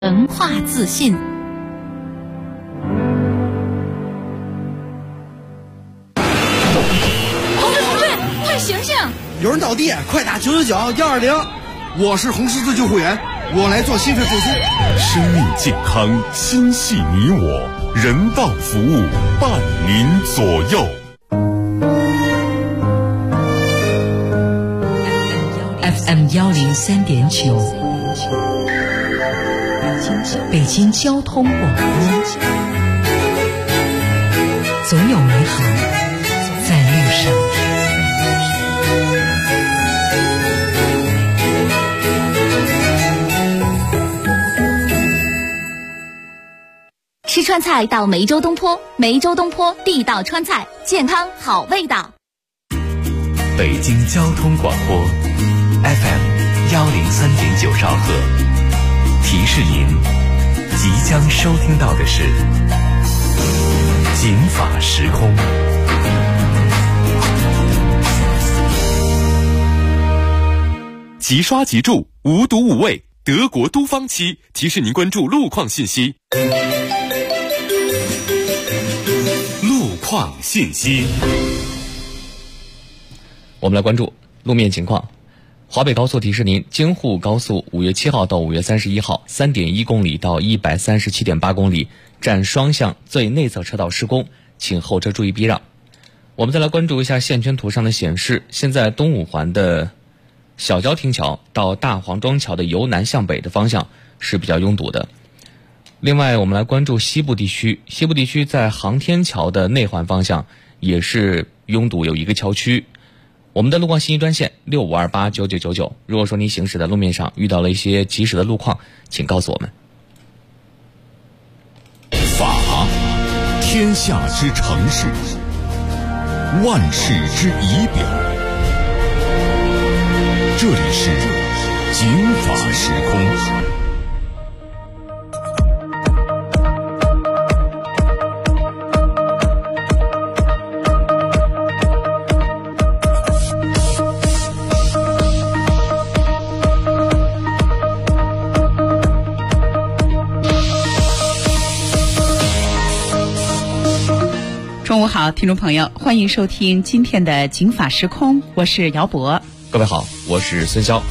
文化自信。同志，快醒醒！ 有人倒地，快打999-120。 我是红十字救护员，我来做心肺复苏。 生命健康，心系你我，人道服务伴您左右。 FM 103.9，北京交通广播，总有美好在路上。 吃川菜到梅州东坡，梅州东坡地道川菜，健康好味道。 北京交通广播 FM 103.9兆赫，提示您即将收听到的是警法时空。 即刷即住，无毒无味，德国都芳漆提示您关注路况信息。路况信息， 我们来关注路面情况。华北高速提示您，京沪高速5月7号到5月31号 3.1 公里到 137.8 公里占双向最内侧车道施工，请后车注意避让。我们再来关注一下线圈图上的显示，现在东五环的小交亭桥到大黄庄桥的由南向北的方向是比较拥堵的。另外我们来关注西部地区，西部地区在航天桥的内环方向也是拥堵，有一个桥区。我们的路况信息专线65289999，如果说你行驶的路面上遇到了一些及时的路况，请告诉我们。 法，天下之城市，万世之仪表。这里是警法时空。 中午好，听众朋友，欢迎收听今天的警法时空，我是姚博。 各位好，我是孙潇。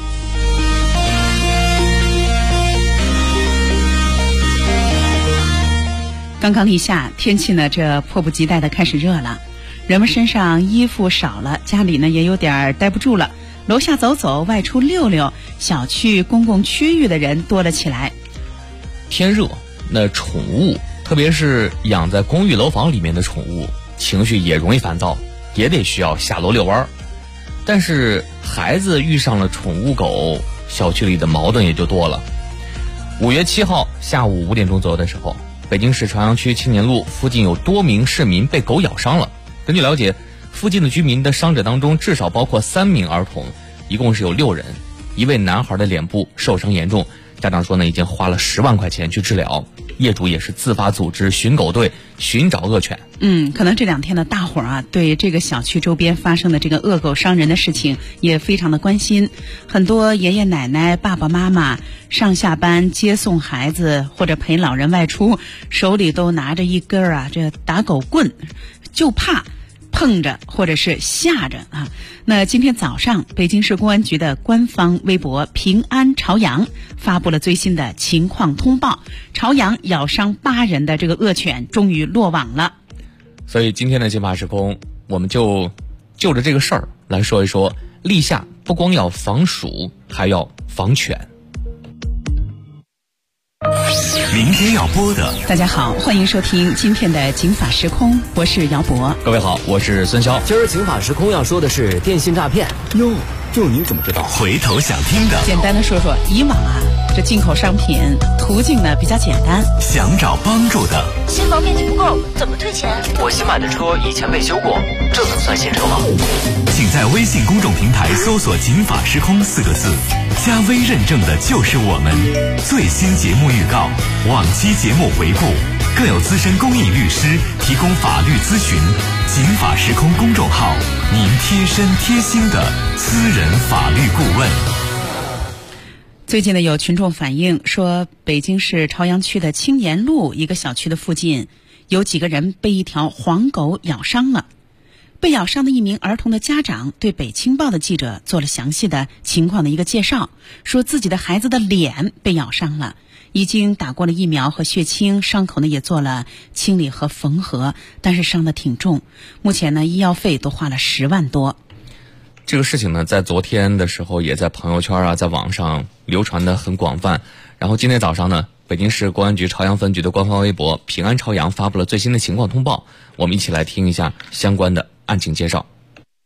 刚刚立夏，天气呢这迫不及待的开始热了，人们身上衣服少了，家里呢也有点待不住了，楼下走走，外出溜溜，小区公共区域的人多了起来。 天热，那宠物特别是养在公寓楼房里面的宠物，情绪也容易烦躁，也得需要下楼遛弯。但是孩子遇上了宠物狗，小区里的矛盾也就多了。5月7号下午5点钟左右的时候，北京市朝阳区青年路附近有多名市民被狗咬伤了。根据了解，附近的居民的伤者当中至少包括3名儿童，一共是有6人。一位男孩的脸部受伤严重，家长说呢，已经花了10万块钱去治疗。业主也是自发组织寻狗队寻找恶犬。 可能这2天呢，大伙儿对这个小区周边发生的这个恶狗伤人的事情也非常的关心。很多爷爷奶奶、爸爸妈妈上下班接送孩子或者陪老人外出，手里都拿着一根这打狗棍，就怕碰着或者是吓着啊。那今天早上，北京市公安局的官方微博平安朝阳发布了最新的情况通报，朝阳咬伤8人的这个恶犬终于落网了。 所以今天的警法时空，我们就着这个事儿来说一说，立夏不光要防鼠，还要防犬。 明天要播的， 大家好，欢迎收听今天的警法时空，我是姚博。 各位好，我是孙潇。 今儿警法时空要说的是电信诈骗。 哟，就您怎么知道？ 回头想听的， 简单的说说，以往这进口商品途径呢比较简单， 想找帮助的， 新房面积不够，怎么退钱？ 我新买的车以前没修过，这能算新车吗？ 请在微信公众平台搜索警法时空4个字，加微认证的就是我们。最新节目预告，往期节目回顾，更有资深公益律师提供法律咨询。警法时空公众号，您贴身贴心的私人法律顾问。 最近呢，有群众反映说，北京市朝阳区的青年路一个小区的附近，有几个人被一条黄狗咬伤了。被咬伤的一名儿童的家长对北青报的记者做了详细的情况的一个介绍，说自己的孩子的脸被咬伤了，已经打过了疫苗和血清，伤口呢也做了清理和缝合，但是伤得挺重，目前呢医药费都花了10万多。 这个事情呢，在昨天的时候也在朋友圈啊，在网上流传的很广泛。然后今天早上呢，北京市公安局朝阳分局的官方微博“平安朝阳”发布了最新的情况通报。我们一起来听一下相关的案情介绍。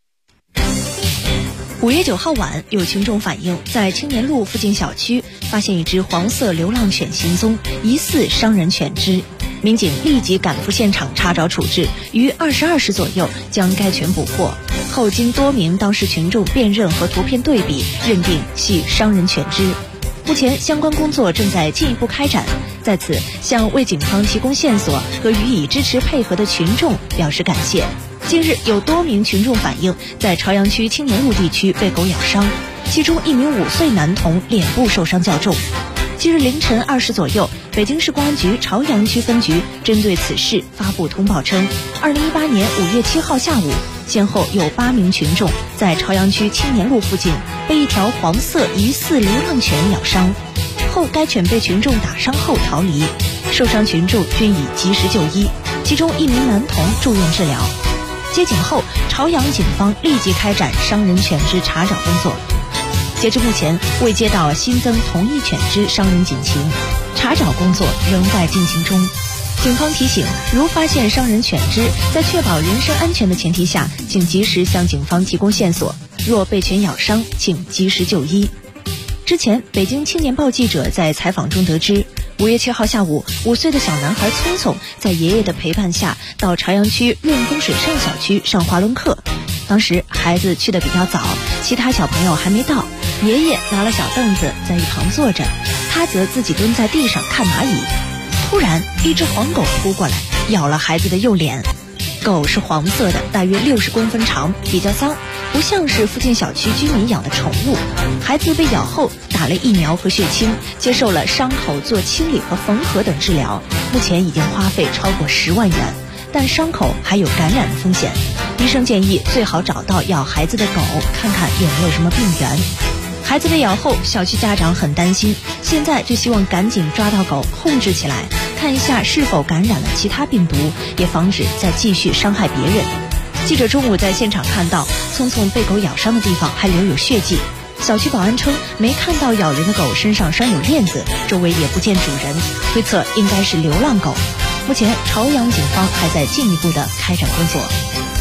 5月9号晚，有群众反映，在青年路附近小区发现一只黄色流浪犬行踪，疑似伤人犬只。民警立即赶赴现场查找处置，于22时左右将该犬捕获。后经多名当事群众辨认和图片对比，认定系伤人犬只。目前相关工作正在进一步开展，在此向为警方提供线索和予以支持配合的群众表示感谢。近日有多名群众反映，在朝阳区青年路地区被狗咬伤，其中一名5岁男童脸部受伤较重。今日凌晨2时左右，北京市公安局朝阳区分局针对此事发布通报称，2018年5月7号下午，先后有8名群众在朝阳区青年路附近被一条黄色疑似流浪犬咬伤，后该犬被群众打伤后逃离，受伤群众均已及时就医，其中一名男童住院治疗。接警后，朝阳警方立即开展伤人犬只查找工作。截至目前，未接到新增同一犬只伤人警情，查找工作仍在进行中。警方提醒，如发现伤人犬只，在确保人身安全的前提下，请及时向警方提供线索，若被犬咬伤，请及时就医。之前，北京青年报记者在采访中得知，5月7号下午，5岁的小男孩聪聪在爷爷的陪伴下到朝阳区润丰水上小区上滑轮课。当时孩子去得比较早，其他小朋友还没到，爷爷拿了小凳子在一旁坐着，他则自己蹲在地上看蚂蚁。突然，一只黄狗扑过来，咬了孩子的右脸。狗是黄色的，大约60公分长，比较脏，不像是附近小区居民养的宠物。孩子被咬后打了疫苗和血清，接受了伤口做清理和缝合等治疗，目前已经花费超过10万元，但伤口还有感染的风险。医生建议最好找到咬孩子的狗，看看有没有什么病源。孩子被咬后，小区家长很担心，现在就希望赶紧抓到狗，控制起来，看一下是否感染了其他病毒，也防止再继续伤害别人。记者中午在现场看到，聪聪被狗咬伤的地方还留有血迹。小区保安称，没看到咬人的狗身上拴有链子，周围也不见主人，推测应该是流浪狗。目前，朝阳警方还在进一步的开展工作。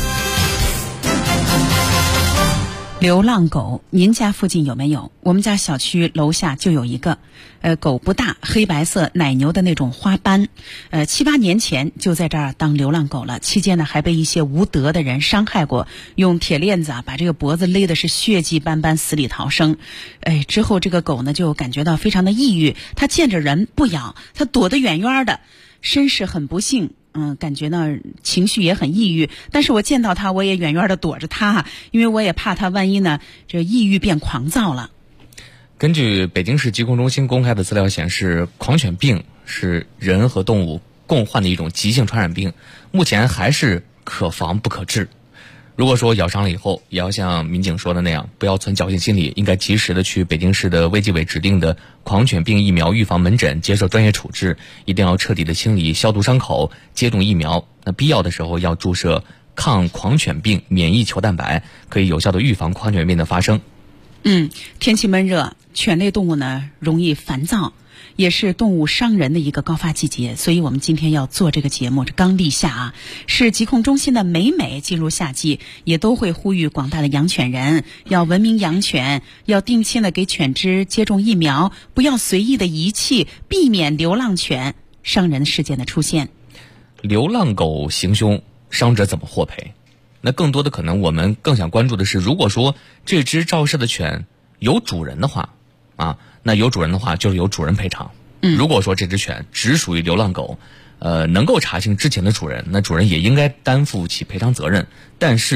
流浪狗，您家附近有没有？我们家小区楼下就有一个，狗不大，黑白色奶牛的那种花斑，7、8年前就在这儿当流浪狗了。期间呢，还被一些无德的人伤害过，用铁链子把这个脖子勒的是血迹斑斑，死里逃生。之后这个狗呢就感觉到非常的抑郁，它见着人不咬，它躲得远远的，身世很不幸。感觉呢情绪也很抑郁，但是我见到他我也远远的躲着他，因为我也怕他万一呢这抑郁变狂躁了。 根据北京市疾控中心公开的资料显示，狂犬病是人和动物共患的一种急性传染病，目前还是可防不可治。如果说咬伤了以后，也要像民警说的那样，不要存侥幸心理，应该及时的去北京市的卫计委指定的狂犬病疫苗预防门诊接受专业处置，一定要彻底的清理消毒伤口，接种疫苗。那必要的时候要注射抗狂犬病免疫球蛋白，可以有效的预防狂犬病的发生。 天气闷热，犬类动物呢容易烦躁，也是动物伤人的一个高发季节，所以我们今天要做这个节目，这刚立夏啊，是疾控中心的每进入夏季，也都会呼吁广大的养犬人要文明养犬，要定期的给犬只接种疫苗，不要随意的遗弃，避免流浪犬伤人事件的出现。 流浪狗行凶，伤者怎么获赔？那更多的可能我们更想关注的是，如果说这只肇事的犬有主人的话那有主人的话就是由主人赔偿。如果说这只犬只属于流浪狗，能够查清之前的主人，那主人也应该担负起赔偿责任。但是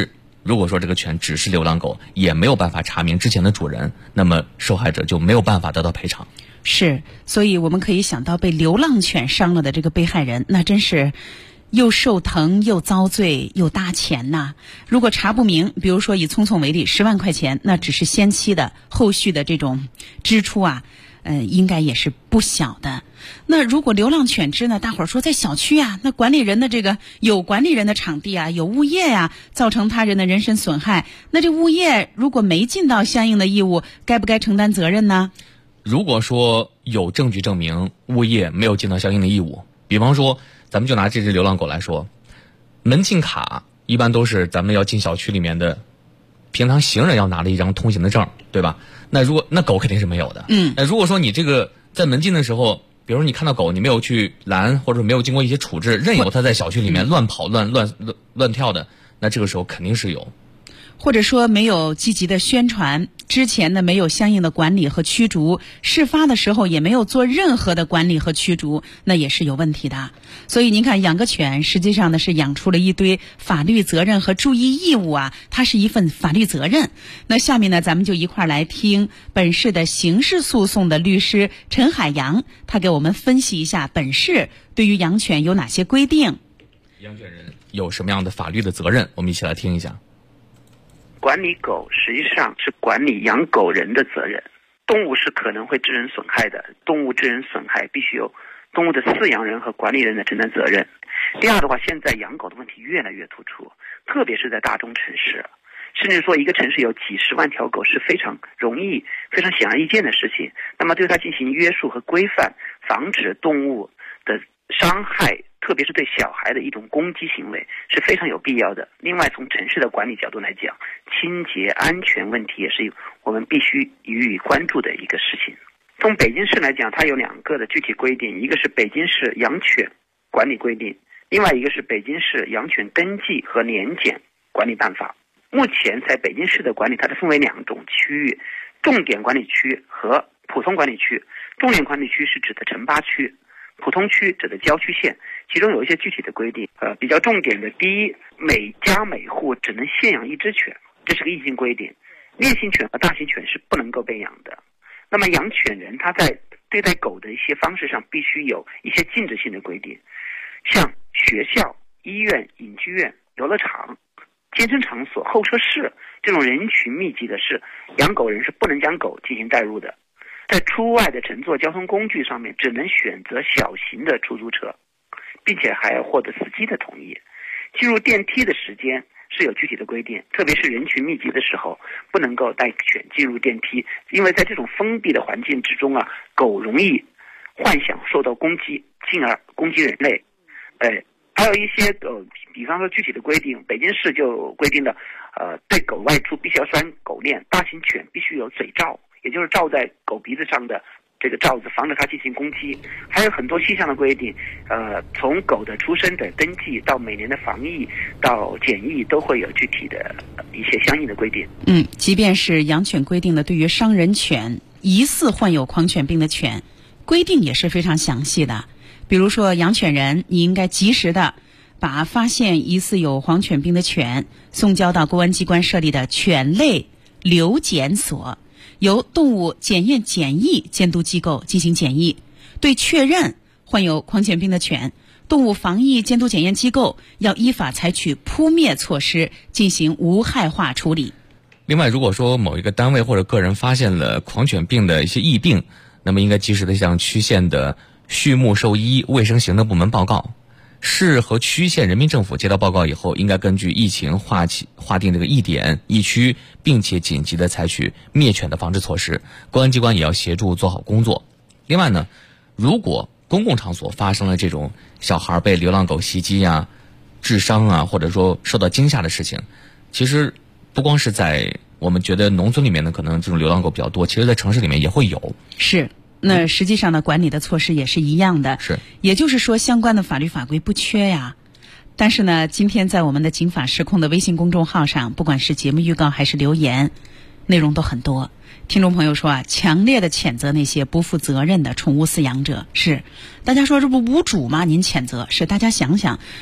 如果说这个犬只是流浪狗，也没有办法查明之前的主人，那么受害者就没有办法得到赔偿。 是，所以我们可以想到被流浪犬伤了的这个被害人，那真是又受疼又遭罪又搭钱呐。如果查不明，比如说以聪聪为例，10万块钱，那只是先期的，后续的这种支出啊，应该也是不小的。那如果流浪犬只呢，大伙儿说在小区啊，那管理人的这个有管理人的场地啊，有物业呀，造成他人的人身损害，那这物业如果没尽到相应的义务，该不该承担责任呢？ 如果说有证据证明物业没有尽到相应的义务，比方说咱们就拿这只流浪狗来说，门禁卡一般都是咱们要进小区里面的，平常行人要拿的一张通行的证，对吧？那狗肯定是没有的。那如果说你这个在门禁的时候，比如说你看到狗，你没有去拦，或者没有经过一些处置，任由它在小区里面乱跑乱跳的，那这个时候肯定是有。 或者说没有积极的宣传，之前呢没有相应的管理和驱逐，事发的时候也没有做任何的管理和驱逐，那也是有问题的。所以您看，养个犬实际上呢是养出了一堆法律责任和注意义务啊，它是一份法律责任。那下面呢，咱们就一块儿来听本市的刑事诉讼的律师陈海洋，他给我们分析一下本市对于养犬有哪些规定， 养犬人有什么样的法律的责任，我们一起来听一下。 管理狗实际上是管理养狗人的责任，动物是可能会致人损害的，动物致人损害必须由动物的饲养人和管理人来承担责任。第二的话，现在养狗的问题越来越突出，特别是在大中城市，甚至说一个城市有几十万条狗是非常容易、非常显而易见的事情。那么对它进行约束和规范，防止动物的伤害，特别是对小孩的一种攻击行为是非常有必要的。另外，从城市的管理角度来讲，清洁安全问题也是我们必须予以关注的一个事情。从北京市来讲，它有2个的具体规定，一个是北京市养犬管理规定，另外一个是北京市养犬登记和年检管理办法。目前在北京市的管理，它是分为2种区域，重点管理区和普通管理区。重点管理区是指的城八区，普通区指的郊区县，其中有一些具体的规定。比较重点的，第一，每家每户只能限养1只犬，这是个硬性规定。烈性犬和大型犬是不能够被养的。那么养犬人他在对待狗的一些方式上必须有一些禁止性的规定，像学校、医院、影剧院、游乐场、健身场所、候车室这种人群密集的事，养狗人是不能将狗进行带入的。在出外的乘坐交通工具上面，只能选择小型的出租车，并且还要获得司机的同意。进入电梯的时间是有具体的规定，特别是人群密集的时候，不能够带犬进入电梯，因为在这种封闭的环境之中啊，狗容易幻想受到攻击，进而攻击人类。还有一些比方说具体的规定，北京市就规定了，对狗外出必须要拴狗链，大型犬必须有嘴罩，也就是罩在狗鼻子上的这个罩子，防止它进行攻击。还有很多细项的规定，从狗的出生的登记到每年的防疫到检疫，都会有具体的一些相应的规定。 即便是养犬规定的，对于伤人犬、疑似患有狂犬病的犬，规定也是非常详细的。比如说，养犬人你应该及时的把发现疑似有狂犬病的犬送交到公安机关设立的犬类留检所，由动物检验检疫监督机构进行检疫。对确认患有狂犬病的犬，动物防疫监督检验机构要依法采取扑灭措施，进行无害化处理。 另外，如果说某一个单位或者个人发现了狂犬病的一些疫病，那么应该及时的向区县的畜牧兽医卫生行政部门报告。市和区县人民政府接到报告以后，应该根据疫情划定这个疫点、疫区，并且紧急的采取灭犬的防治措施。公安机关也要协助做好工作。另外呢，如果公共场所发生了这种小孩被流浪狗袭击啊、致伤啊，或者说受到惊吓的事情，其实不光是在我们觉得农村里面呢，可能这种流浪狗比较多，其实在城市里面也会有。 是。那实际上呢，管理的措施也是一样的。 是， 也就是说，相关的法律法规不缺呀。但是呢，今天在我们的警法时空的微信公众号上，不管是节目预告还是留言，内容都很多。听众朋友说啊，强烈的谴责那些不负责任的宠物饲养者。是，大家说这不无主吗？您谴责是，大家想想，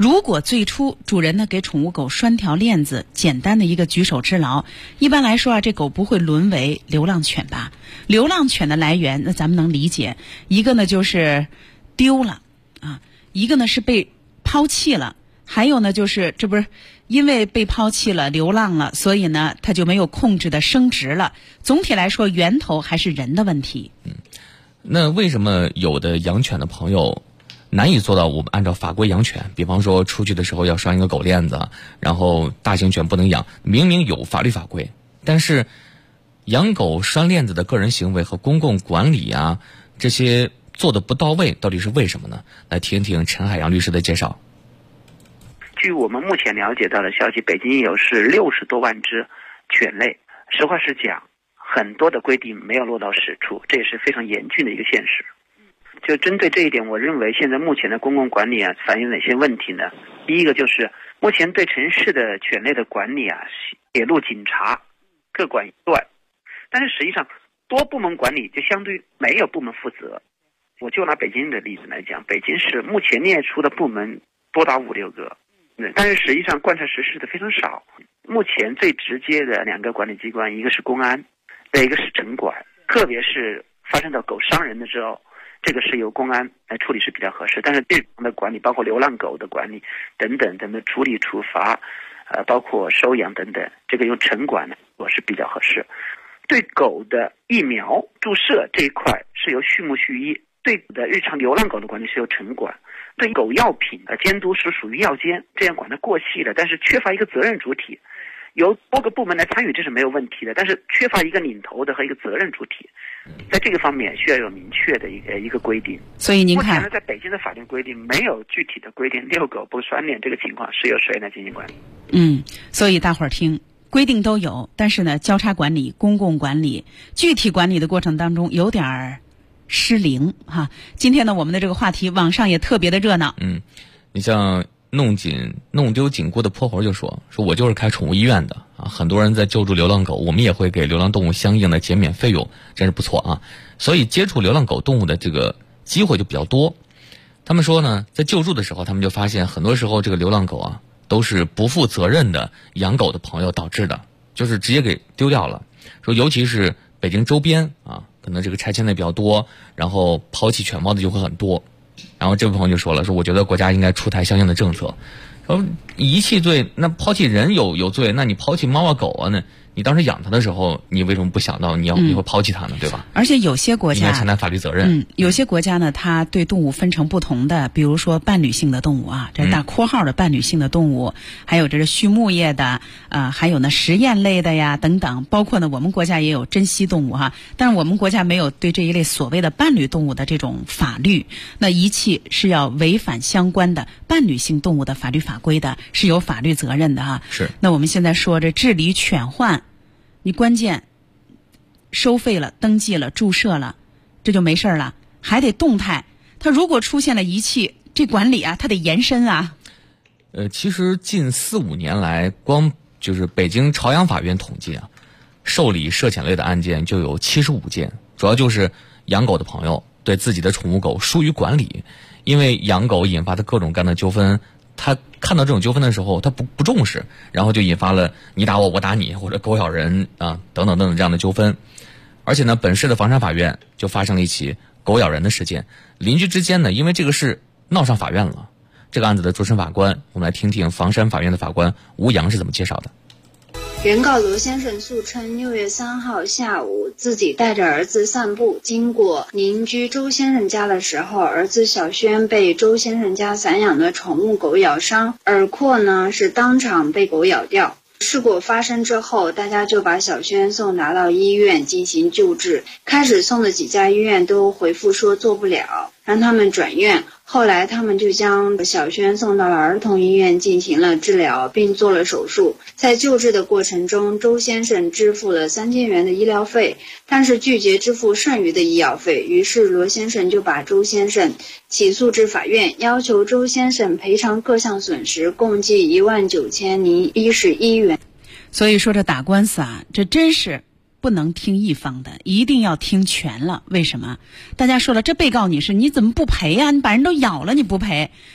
如果最初主人呢给宠物狗拴条链子，简单的一个举手之劳，一般来说啊，这狗不会沦为流浪犬吧？流浪犬的来源，那咱们能理解，一个呢就是丢了啊，一个呢是被抛弃了，还有呢就是这不是因为被抛弃了、流浪了，所以呢它就没有控制的升值了。总体来说，源头还是人的问题。 那为什么有的养犬的朋友难以做到我们按照法规养犬？比方说出去的时候要拴一个狗链子，然后大型犬不能养，明明有法律法规，但是养狗拴链子的个人行为和公共管理啊，这些做的不到位，到底是为什么呢？来听听陈海洋律师的介绍。 据我们目前了解到的消息，北京有是60多万只犬类。实话实讲，很多的规定没有落到实处，这也是非常严峻的一个现实。就针对这一点，我认为现在目前的公共管理啊，反映哪些问题呢？第一个就是目前对城市的犬类的管理啊，铁路警察各管一段，但是实际上多部门管理就相对于没有部门负责。我就拿北京的例子来讲，北京市目前列出的部门多达5-6个，但是实际上贯彻实施的非常少。目前最直接的2个管理机关，一个是公安，一个是城管，特别是发生到狗伤人的时候，这个是由公安来处理是比较合适。但是日常的管理，包括流浪狗的管理等等等的处理处罚，包括收养等等，这个用城管呢我是比较合适。对狗的疫苗注射这一块是由畜牧畜医，对的日常流浪狗的管理是由城管。对狗药品的监督是属于药监，这样管得过细了，但是缺乏一个责任主体，由多个部门来参与，这是没有问题的，但是缺乏一个领头的和一个责任主体，在这个方面需要有明确的一个规定。 所以您看， 目前呢，在北京的法律规定没有具体的规定遛狗不拴链这个情况是由谁来进行管理？ 所以大伙儿听，规定都有，但是呢，交叉管理、公共管理、具体管理的过程当中有点儿失灵哈。今天呢，我们的这个话题网上也特别的热闹。 你像弄丢紧箍的泼猴就说我就是开宠物医院的啊，很多人在救助流浪狗，我们也会给流浪动物相应的减免费用，真是不错啊。所以接触流浪狗动物的这个机会就比较多。他们说呢，在救助的时候，他们就发现很多时候这个流浪狗啊，都是不负责任的养狗的朋友导致的，就是直接给丢掉了。说尤其是北京周边啊，可能这个拆迁的比较多，然后抛弃犬猫的就会很多。然后这位朋友就说了，我觉得国家应该出台相应的政策。说遗弃罪，那抛弃人有罪，那你抛弃猫啊狗啊呢？你当时养它的时候，你为什么不想到你会抛弃它呢？对吧？ 而且有些国家应该承担法律责任。 有些国家呢，它对动物分成不同的，比如说伴侣性的动物啊，这是大括号的伴侣性的动物，还有这是畜牧业的，还有呢实验类的呀等等，包括呢我们国家也有珍稀动物哈，但是我们国家没有对这一类所谓的伴侣动物的这种法律。那遗弃是要违反相关的伴侣性动物的法律法规的，是有法律责任的哈。 是。 那我们现在说这治理犬患。你关键收费了、登记了、注射了，这就没事了，还得动态。它如果出现了遗弃，这管理啊，它得延伸啊。 其实近4-5年来，光就是北京朝阳法院统计啊，受理涉犬类的案件就有75件，主要就是养狗的朋友对自己的宠物狗疏于管理，因为养狗引发的各种各样的纠纷。他看到这种纠纷的时候，他不重视，然后就引发了你打我我打你，或者狗咬人啊等等等等这样的纠纷。而且呢，本市的房山法院就发生了一起狗咬人的事件，邻居之间呢因为这个事闹上法院了。这个案子的主审法官，我们来听听房山法院的法官吴阳是怎么介绍的。 原告罗先生诉称，6月3号下午自己带着儿子散步，经过邻居周先生家的时候，儿子小轩被周先生家散养的宠物狗咬伤，耳廓呢是当场被狗咬掉。事故发生之后，大家就把小轩送达到医院进行救治。开始送的几家医院都回复说做不了，让他们转院。后来他们就将小轩送到了儿童医院进行了治疗，并做了手术。在救治的过程中，周先生支付了3000元的医疗费，但是拒绝支付剩余的医药费。于是罗先生就把周先生起诉至法院，要求周先生赔偿各项损失，共计19011元。 所以说这打官司啊，这真是不能听一方的，一定要听全了。为什么？大家说了，这被告你怎么不赔呀？你把人都咬了你不赔，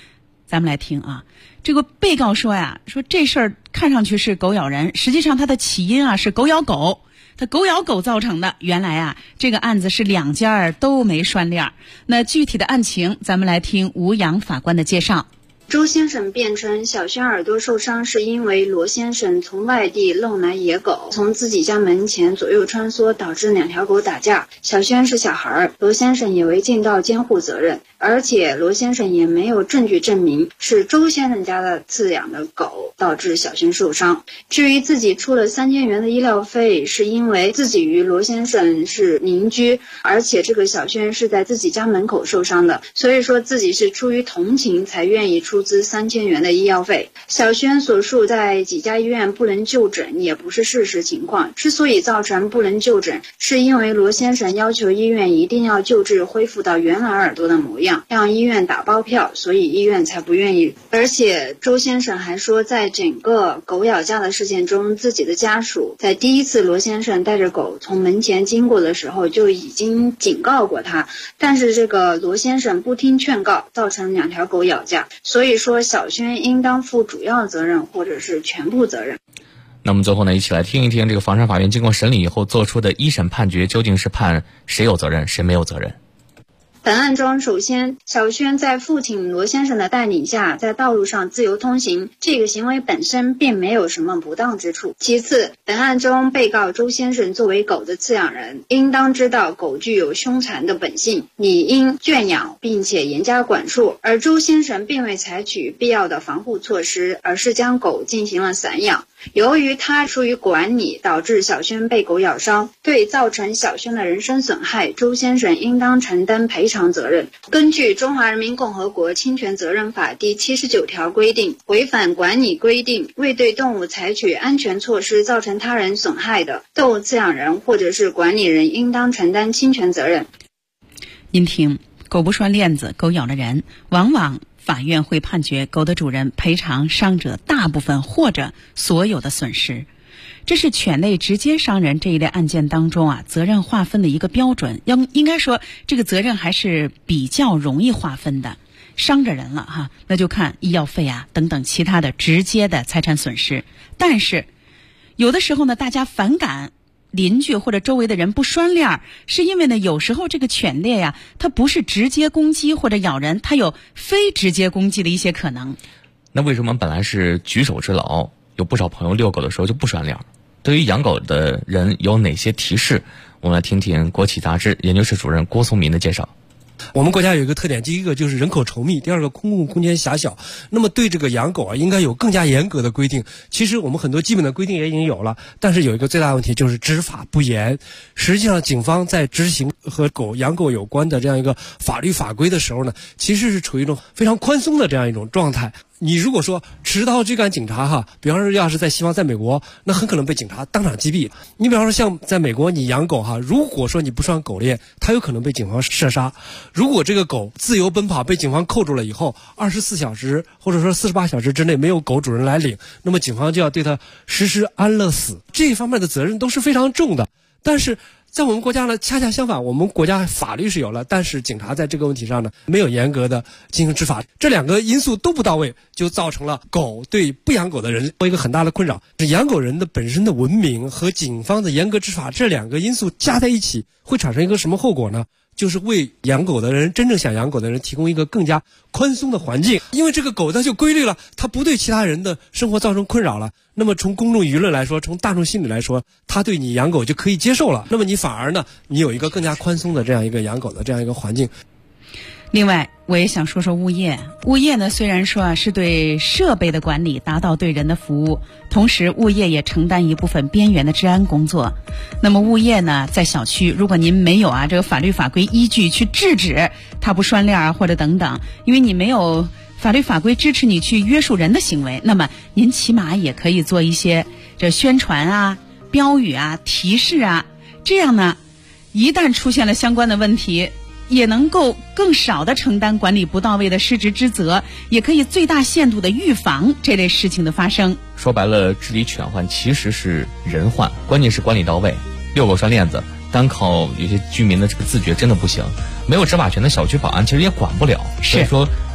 咱们来听啊。这个被告说呀，说这事儿看上去是狗咬人，实际上它的起因啊是狗咬狗，它狗咬狗造成的。原来啊，这个案子是两家都没拴链。那具体的案情，咱们来听吴阳法官的介绍。 周先生辩称，小轩耳朵受伤是因为罗先生从外地弄来野狗，从自己家门前左右穿梭，导致两条狗打架。小轩是小孩，罗先生也为尽到监护责任，而且罗先生也没有证据证明是周先生家的饲养的狗导致小轩受伤。至于自己出了3000元的医疗费，是因为自己与罗先生是邻居，而且这个小轩是在自己家门口受伤的，所以说自己是出于同情才愿意出资3000元的医药费。小轩所述在几家医院不能就诊也不是事实情况，之所以造成不能就诊，是因为罗先生要求医院一定要救治恢复到原来耳朵的模样，让医院打包票，所以医院才不愿意。而且周先生还说，在整个狗咬架的事件中，自己的家属在第一次罗先生带着狗从门前经过的时候就已经警告过他，但是这个罗先生不听劝告，造成2条狗咬架，所以说小轩应当负主要责任或者是全部责任。 那么最后呢，一起来听一听这个房山法院经过审理以后做出的一审判决，究竟是判谁有责任，谁没有责任？ 本案中，首先，小轩在父亲罗先生的带领下，在道路上自由通行，这个行为本身并没有什么不当之处。其次，本案中被告周先生作为狗的饲养人，应当知道狗具有凶残的本性，理应圈养并且严加管束，而周先生并未采取必要的防护措施，而是将狗进行了散养。由于他疏于管理，导致小轩被狗咬伤，对造成小轩的人身损害，周先生应当承担赔偿责任。根据《中华人民共和国侵权责任法》第79条规定，违反管理规定，未对动物采取安全措施造成他人损害的，动物饲养人或者是管理人应当承担侵权责任。 您听，狗不拴链子，狗咬了人，往往法院会判决狗的主人赔偿伤者大部分或者所有的损失。这是犬类直接伤人这一类案件当中啊，责任划分的一个标准。应该说，这个责任还是比较容易划分的。伤着人了哈，那就看医药费啊等等其他的直接的财产损失。但是有的时候呢，大家反感邻居或者周围的人不拴链，是因为呢，有时候这个犬猎呀，它不是直接攻击或者咬人，它有非直接攻击的一些可能。 那为什么本来是举手之劳，有不少朋友遛狗的时候就不拴链？对于养狗的人有哪些提示？我们来听听国企杂志研究室主任郭松民的介绍。 我们国家有一个特点，第一个就是人口稠密，第二个公共空间狭小。那么对这个养狗啊，应该有更加严格的规定。其实我们很多基本的规定也已经有了，但是有一个最大问题就是执法不严。实际上，警方在执行和养狗有关的这样一个法律法规的时候呢，其实是处于一种非常宽松的这样一种状态。你如果说持刀追赶警察哈，比方说要是在西方，在美国，那很可能被警察当场击毙。你比方说像在美国，你养狗哈，如果说你不拴狗链，它有可能被警方射杀。如果这个狗自由奔跑被警方扣住了以后，24小时或者说48小时之内没有狗主人来领，那么警方就要对它实施安乐死。这方面的责任都是非常重的。但是在我们国家呢，恰恰相反，我们国家法律是有了，但是警察在这个问题上呢，没有严格的进行执法，这两个因素都不到位，就造成了狗对不养狗的人一个很大的困扰。养狗人的本身的文明和警方的严格执法，这两个因素加在一起，会产生一个什么后果呢？就是为养狗的人，真正想养狗的人提供一个更加宽松的环境。因为这个狗它就规律了，它不对其他人的生活造成困扰了，那么从公众舆论来说，从大众心理来说，它对你养狗就可以接受了，那么你反而呢，你有一个更加宽松的这样一个养狗的这样一个环境。 另外，我也想说说物业。物业呢，虽然说是对设备的管理，达到对人的服务，同时物业也承担一部分边缘的治安工作。那么物业呢，在小区，如果您没有这个法律法规依据去制止他不拴链或者等等，因为你没有法律法规支持你去约束人的行为，那么您起码也可以做一些这宣传标语提示这样呢，一旦出现了相关的问题，也能够更少的承担管理不到位的失职之责，也可以最大限度的预防这类事情的发生。 说白了，治理犬患其实是人患，关键是管理到位。遛狗拴链子，单靠有些居民的这个自觉真的不行，没有执法权的小区保安其实也管不了。所以说，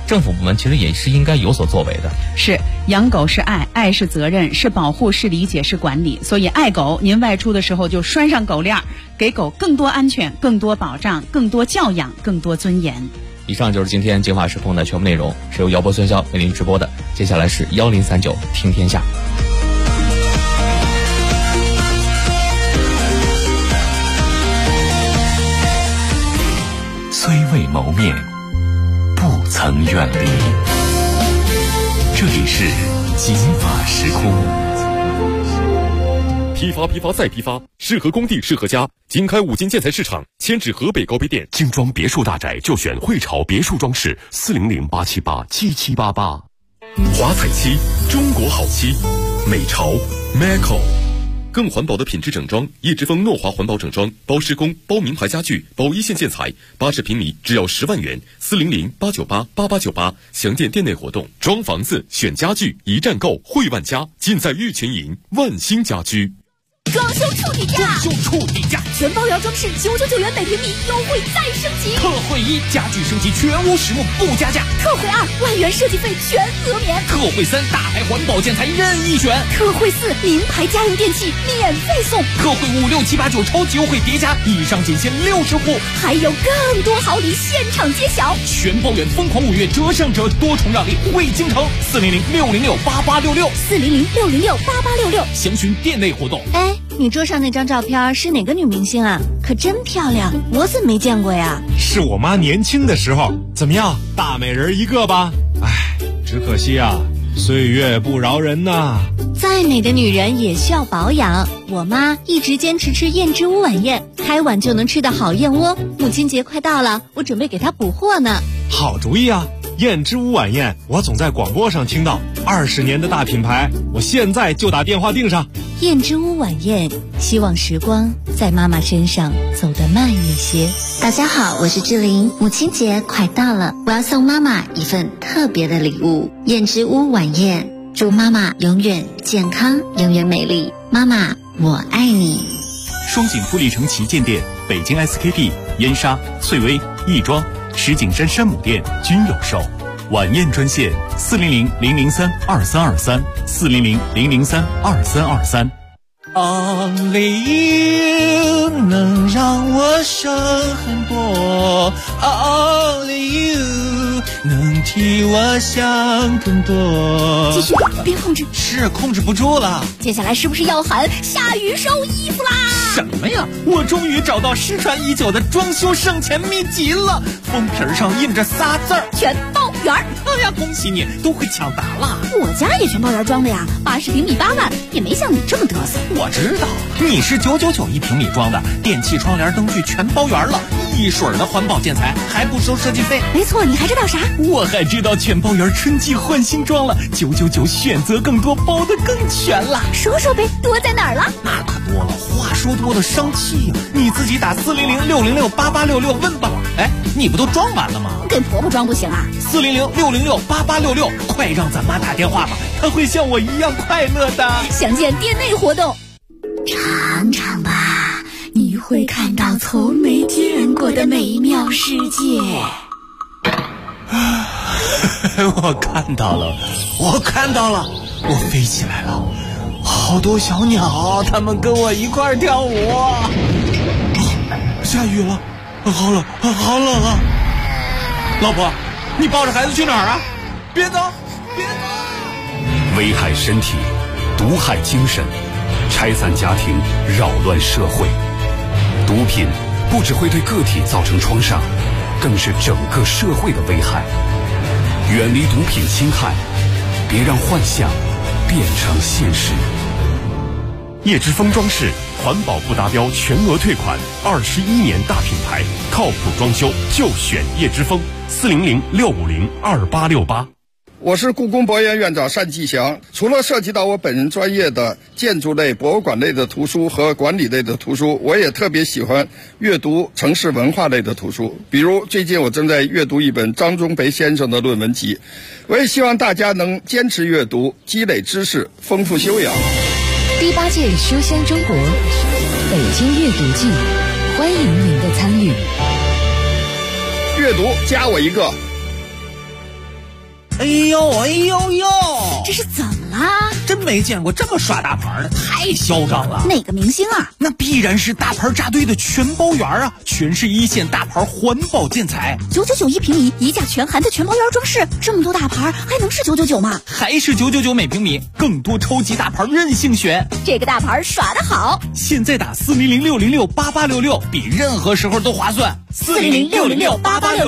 政府部门其实也是应该有所作为的。 是，养狗是爱，爱是责任，是保护，是理解，是管理。所以爱狗，您外出的时候就拴上狗链，给狗更多安全、更多保障、更多教养、更多尊严。 以上就是今天《警法时空》的全部内容，是由姚波、孙潇为您直播的。接下来是1039听天下。 虽未谋面，不曾远离。这里是警法时空。 批发再批发，适合工地适合家。经开五金建材市场，迁至河北高碑店。 精装别墅大宅就选汇潮别墅装饰，400-878-7788。 华彩漆，中国好漆，美潮 Maco。更环保的品质整装，叶之峰诺华环保整装，包施工、包名牌家具、包一线建材，80平米只要10万元，400-898-8898。详见店内活动。装房子选家具，一站购汇万家，尽在玉泉营万兴家居。 装修处底价，全包圆装饰999元每平米，优惠再升级。 特惠1，家具升级全屋实木不加价。 特惠2，万元设计费全额免。 特惠3，大牌环保建材任意选。 特惠4，名牌家用电器免费送。 特惠5、6、7、8、9超级优惠叠加，以上仅限60户， 还有更多好礼现场揭晓。 全包圆疯狂5月折上折，多重让利惠京城，400-606-8866，400-606-8866，详询店内活动。 哎，你桌上那张照片是哪个女明星啊？可真漂亮，我怎么没见过呀？ 是我妈年轻的时候。怎么样，大美人一个吧？哎，只可惜啊，岁月不饶人呐。 再美的女人也需要保养，我妈一直坚持吃燕之屋晚宴，开碗就能吃的好燕窝。母亲节快到了，我准备给她补货呢。 好主意啊！燕之屋晚宴，我总在广播上听到，20年的大品牌，我现在就打电话订上。 燕之屋晚宴，希望时光在妈妈身上走得慢一些。大家好，我是志玲，母亲节快到了，我要送妈妈一份特别的礼物——燕之屋晚宴，祝妈妈永远健康，永远美丽。妈妈，我爱你。 双井富力城旗舰店、北京 SKP、燕莎、翠微、亦庄、石景山山姆店均有售。晚宴专线400-003-2323，400-003-2323。 Only you 能让我省很多 ，Only you 能替我想更多。 继续，别控制， 是控制不住了。 接下来是不是要喊下雨收衣服啦？ 什么呀？我终于找到失传已久的装修省钱秘籍了，封皮上印着仨字儿： 全包圆。 哎呀，恭喜你，都会抢答了。 我家也全包圆装的呀，80平米8万，也没像你这么嘚瑟。 我知道，你是999一平米装的，电器、窗帘、灯具全包圆了，一水儿的环保建材，还不收设计费。 没错，你还知道啥？ 我还知道全包圆春季换新装了，999选择更多，包得更全了。 说说呗，多在哪儿了？ 那可多了，话说多了伤气呀。你自己打400-606-8866问吧。哎，你不都装完了吗？ 给婆婆装不行啊 ？400-606-8866，快让咱妈打电话吧，她会像我一样快乐的。 详见店内活动。 尝尝吧，你会看到从没见过的美妙世界。 我看到了，我飞起来了，好多小鸟，它们跟我一块儿跳舞。下雨了，好冷啊！老婆，你抱着孩子去哪儿啊？别走！ 危害身体，毒害精神，拆散家庭，扰乱社会。毒品不只会对个体造成创伤，更是整个社会的危害。远离毒品侵害，别让幻想变成现实。 叶之峰装饰，环保不达标全额退款，21年大品牌，靠谱装修就选叶之峰，400-650-2868。 我是故宫博物院院长单霁翔。除了涉及到我本人专业的建筑类、博物馆类的图书和管理类的图书，我也特别喜欢阅读城市文化类的图书。比如最近我正在阅读一本张忠培先生的论文集。我也希望大家能坚持阅读，积累知识，丰富修养。 第8届书香中国北京阅读季，欢迎您的参与。 阅读加我一个。 哎呦哎呦呦， 这是怎么啦？ 真没见过这么耍大牌的，太嚣张了。 哪个明星啊？ 那必然是大牌扎堆的全包园啊，全是一线大牌环保建材 ，999一平米，一价全含的全包园装饰，这么多大牌还能是999吗？ 还是999每平米，更多超级大牌任性选， 这个大牌耍得好。 现在打400-606-8866，比任何时候都划算。 400-606-8866。